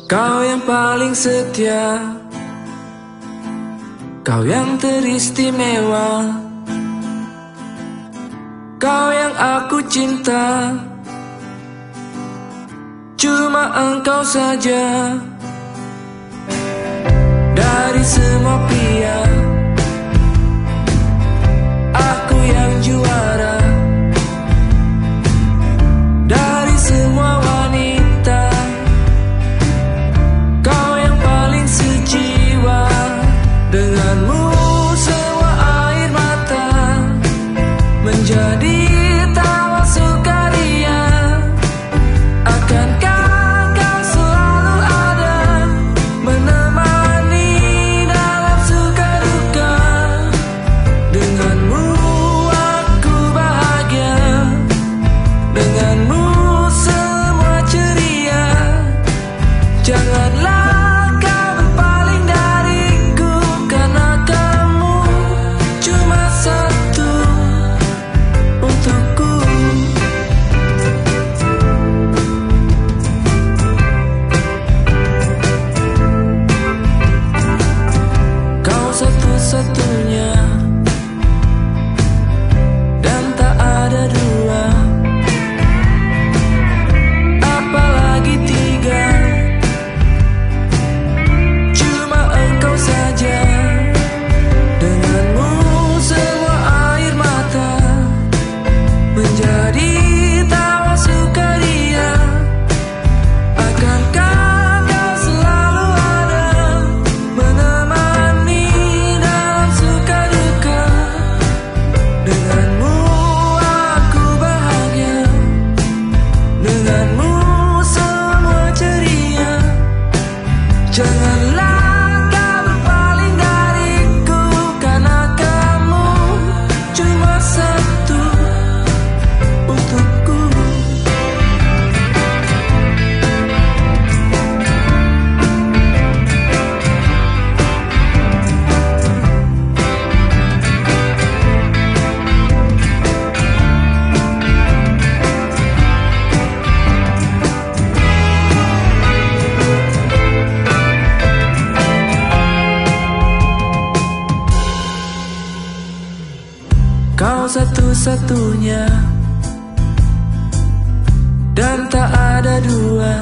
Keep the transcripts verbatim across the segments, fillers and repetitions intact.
Kau yang paling setia, kau yang teristimewa, kau yang aku cinta, cuma engkau saja. Dari semua pria, aku yang juara. Dari semua wanita, kau yang paling sejiwa. Denganmu semua air mata menjadi tawa sukaria. Akankah kau selalu ada menemani dalam suka duka? Denganmu aku bahagia, denganmu semua ceria. Janganlah kau berpaling dariku, karena kamu cuma satu untukku. Kau satu-satunya dan tak ada dua, apalagi tiga. Cuma engkau saja. Denganmu semua air mata menjadi tawa sukaria. Akankah kau selalu ada menemani dalam suka duka? Denganmu aku bahagia, denganmu semua ceria. Janganlah kau berpaling dariku, karena kamu cuma satu untukku. Kau satu-satunya dan tak ada dua,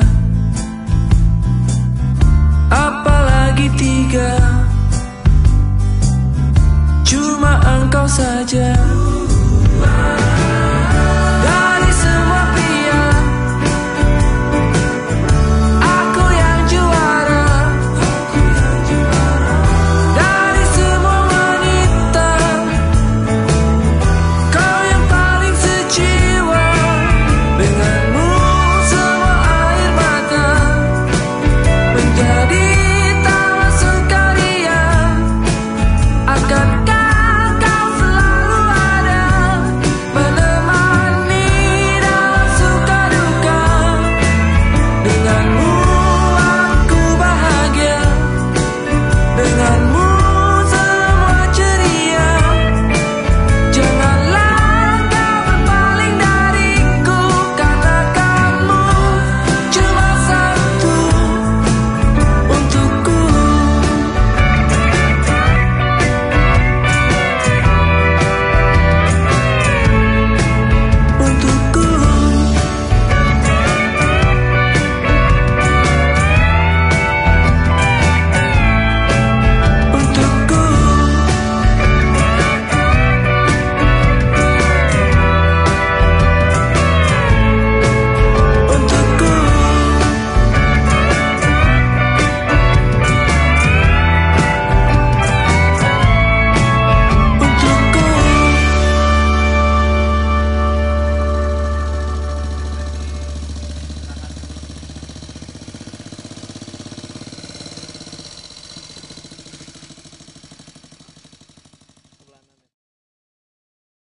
apalagi tiga. Cuma engkau saja.